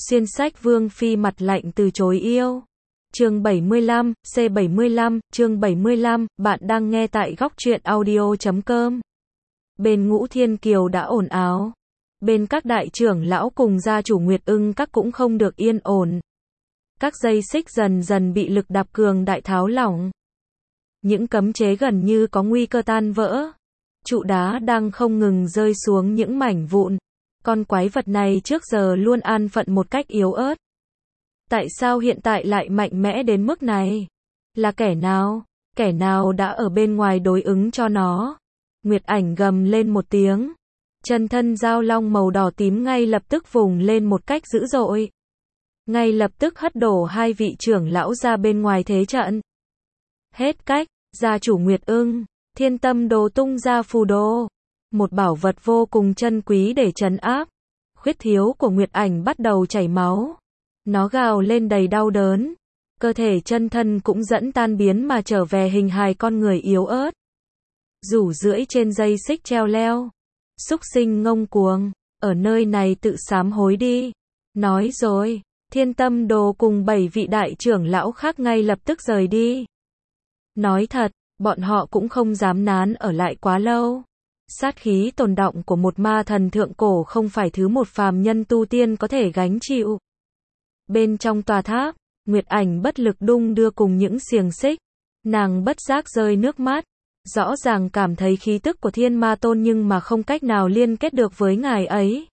Xuyên sách Vương Phi mặt lạnh từ chối yêu. Chương 75, C75, chương 75, bạn đang nghe tại góc truyện audio.com. Bên Ngũ Thiên Kiều đã ồn ào. Bên các đại trưởng lão cùng gia chủ Nguyệt Ưng các cũng không được yên ổn. Các dây xích dần dần bị lực đạp cường đại tháo lỏng. Những cấm chế gần như có nguy cơ tan vỡ. Trụ đá đang không ngừng rơi xuống những mảnh vụn. Con quái vật này trước giờ luôn an phận một cách yếu ớt. Tại sao hiện tại lại mạnh mẽ đến mức này? Là kẻ nào? Kẻ nào đã ở bên ngoài đối ứng cho nó? Nguyệt Ảnh gầm lên một tiếng. Chân thân giao long màu đỏ tím ngay lập tức vùng lên một cách dữ dội. Ngay lập tức hất đổ hai vị trưởng lão ra bên ngoài thế trận. Hết cách, gia chủ Nguyệt Ưng, Thiên Tâm Đồ tung ra phù đồ. Một bảo vật vô cùng chân quý để trấn áp. Khuyết thiếu của Nguyệt Ảnh bắt đầu chảy máu. Nó gào lên đầy đau đớn. Cơ thể chân thân cũng dẫn tan biến mà trở về hình hài con người yếu ớt. Rủ rưỡi trên dây xích treo leo. Súc sinh ngông cuồng, ở nơi này tự sám hối đi. Nói rồi, Thiên Tâm Đồ cùng 7 vị đại trưởng lão khác ngay lập tức rời đi. Nói thật, bọn họ cũng không dám nán ở lại quá lâu. Sát khí tồn đọng của một ma thần thượng cổ không phải thứ một phàm nhân tu tiên có thể gánh chịu. Bên trong tòa tháp, Nguyệt Ảnh bất lực đung đưa cùng những xiềng xích. Nàng bất giác rơi nước mắt. Rõ ràng cảm thấy khí tức của Thiên Ma Tôn nhưng mà không cách nào liên kết được với ngài ấy.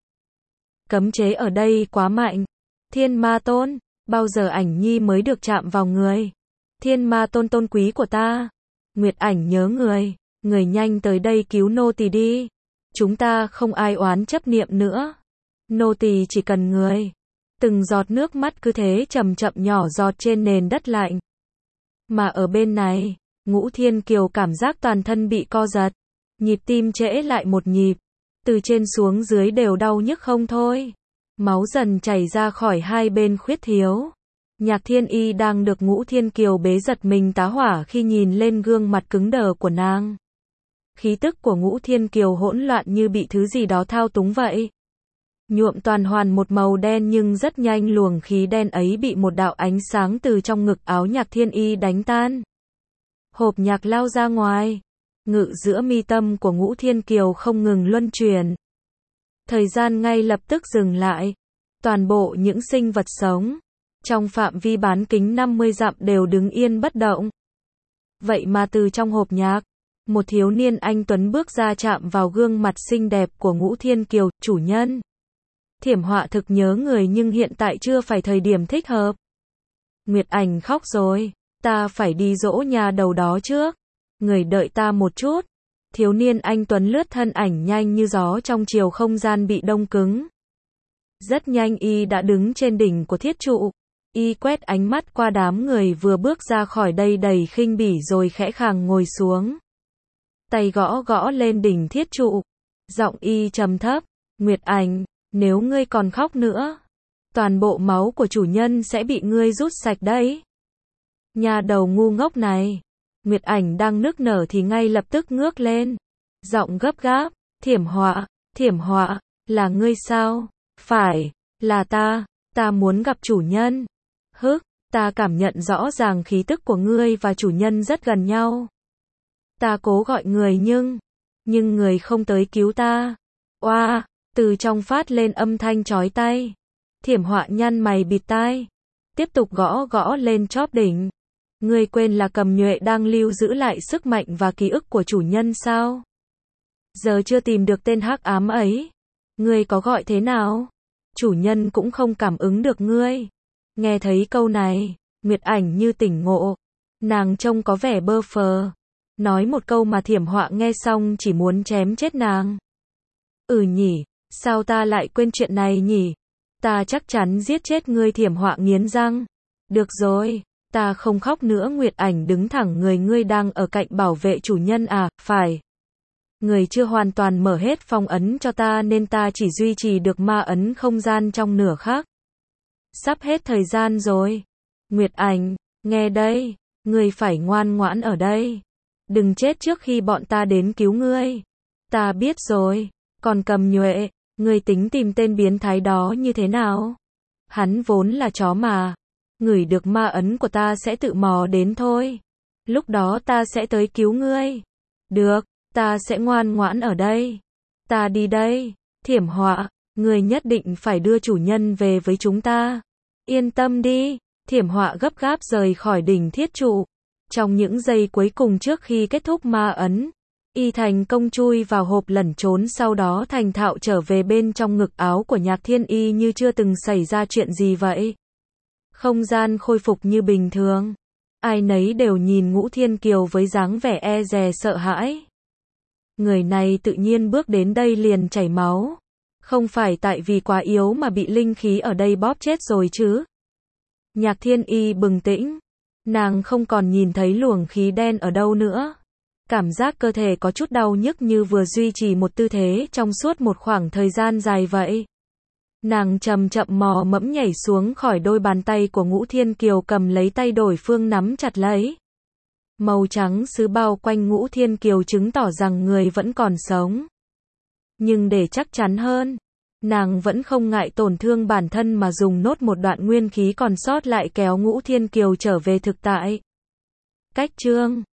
Cấm chế ở đây quá mạnh. Thiên Ma Tôn, bao giờ Ảnh Nhi mới được chạm vào người? Thiên Ma Tôn tôn quý của ta. Nguyệt Ảnh nhớ người. Người nhanh tới đây cứu nô tỳ đi. Chúng ta không ai oán chấp niệm nữa. Nô tỳ chỉ cần người. Từng giọt nước mắt cứ thế chậm chậm nhỏ giọt trên nền đất lạnh. Mà ở bên này, Ngũ Thiên Kiều cảm giác toàn thân bị co giật. Nhịp tim trễ lại một nhịp. Từ trên xuống dưới đều đau nhức không thôi. Máu dần chảy ra khỏi hai bên khuyết thiếu. Nhạc Thiên Y đang được Ngũ Thiên Kiều bế giật mình tá hỏa khi nhìn lên gương mặt cứng đờ của nàng. Khí tức của Ngũ Thiên Kiều hỗn loạn như bị thứ gì đó thao túng vậy. Nhuộm toàn hoàn một màu đen nhưng rất nhanh luồng khí đen ấy bị một đạo ánh sáng từ trong ngực áo Nhạc Thiên Y đánh tan. Hộp nhạc lao ra ngoài. Ngự giữa mi tâm của Ngũ Thiên Kiều không ngừng luân chuyển. Thời gian ngay lập tức dừng lại. Toàn bộ những sinh vật sống trong phạm vi bán kính 50 dặm đều đứng yên bất động. Vậy mà từ trong hộp nhạc, một thiếu niên anh tuấn bước ra chạm vào gương mặt xinh đẹp của Ngũ Thiên Kiều, chủ nhân. Thiểm Họa thực nhớ người nhưng hiện tại chưa phải thời điểm thích hợp. Nguyệt Ảnh khóc rồi, ta phải đi dỗ nhà đầu đó trước. Người đợi ta một chút. Thiếu niên anh tuấn lướt thân ảnh nhanh như gió trong chiều không gian bị đông cứng. Rất nhanh y đã đứng trên đỉnh của thiết trụ. Y quét ánh mắt qua đám người vừa bước ra khỏi đây đầy khinh bỉ rồi khẽ khàng ngồi xuống. Tay gõ gõ lên đỉnh thiết trụ. Giọng y trầm thấp. Nguyệt Ảnh, nếu ngươi còn khóc nữa, toàn bộ máu của chủ nhân sẽ bị ngươi rút sạch đấy. Nhà đầu ngu ngốc này. Nguyệt Ảnh đang nức nở thì ngay lập tức ngước lên. Giọng gấp gáp. Thiểm Họa, là ngươi sao? Phải, là ta muốn gặp chủ nhân. Ta cảm nhận rõ ràng khí tức của ngươi và chủ nhân rất gần nhau. Ta cố gọi người nhưng người không tới cứu ta. Oa, từ trong phát lên âm thanh chói tai. Thiểm Họa nhăn mày bịt tai. Tiếp tục gõ gõ lên chóp đỉnh. Ngươi quên là Cầm Nhuệ đang lưu giữ lại sức mạnh và ký ức của chủ nhân sao? Giờ chưa tìm được tên hắc ám ấy. Ngươi có gọi thế nào? Chủ nhân cũng không cảm ứng được ngươi. Nghe thấy câu này, Nguyệt Ảnh như tỉnh ngộ. Nàng trông có vẻ bơ phờ. Nói một câu mà Thiểm Họa nghe xong chỉ muốn chém chết nàng. Nhỉ, sao ta lại quên chuyện này nhỉ? Ta chắc chắn giết chết ngươi. Thiểm Họa nghiến răng. Được rồi, ta không khóc nữa. Nguyệt Ảnh đứng thẳng người. Ngươi đang ở cạnh bảo vệ chủ nhân à? Phải. Người chưa hoàn toàn mở hết phong ấn cho ta nên ta chỉ duy trì được ma ấn không gian trong nửa khắc. Sắp hết thời gian rồi. Nguyệt Ảnh, nghe đây, ngươi phải ngoan ngoãn ở đây. Đừng chết trước khi bọn ta đến cứu ngươi. Ta biết rồi. Còn Cầm Nhuệ, ngươi tính tìm tên biến thái đó như thế nào? Hắn vốn là chó mà. Ngửi được ma ấn của ta sẽ tự mò đến thôi. Lúc đó ta sẽ tới cứu ngươi. Được, ta sẽ ngoan ngoãn ở đây. Ta đi đây. Thiểm Họa, ngươi nhất định phải đưa chủ nhân về với chúng ta. Yên tâm đi. Thiểm Họa gấp gáp rời khỏi đỉnh thiết trụ. Trong những giây cuối cùng trước khi kết thúc ma ấn, y thành công chui vào hộp lẩn trốn, sau đó thành thạo trở về bên trong ngực áo của Nhạc Thiên Y như chưa từng xảy ra chuyện gì vậy. Không gian khôi phục như bình thường. Ai nấy đều nhìn Ngũ Thiên Kiều với dáng vẻ e dè sợ hãi. Người này tự nhiên bước đến đây liền chảy máu. Không phải tại vì quá yếu mà bị linh khí ở đây bóp chết rồi chứ. Nhạc Thiên Y bừng tỉnh. Nàng không còn nhìn thấy luồng khí đen ở đâu nữa. Cảm giác cơ thể có chút đau nhức như vừa duy trì một tư thế trong suốt một khoảng thời gian dài vậy. Nàng chậm chậm mò mẫm nhảy xuống khỏi đôi bàn tay của Ngũ Thiên Kiều, cầm lấy tay đối phương nắm chặt lấy. Màu trắng sứ bao quanh Ngũ Thiên Kiều chứng tỏ rằng người vẫn còn sống. Nhưng để chắc chắn hơn, nàng vẫn không ngại tổn thương bản thân mà dùng nốt một đoạn nguyên khí còn sót lại kéo Ngũ Thiên Kiều trở về thực tại. Cách chương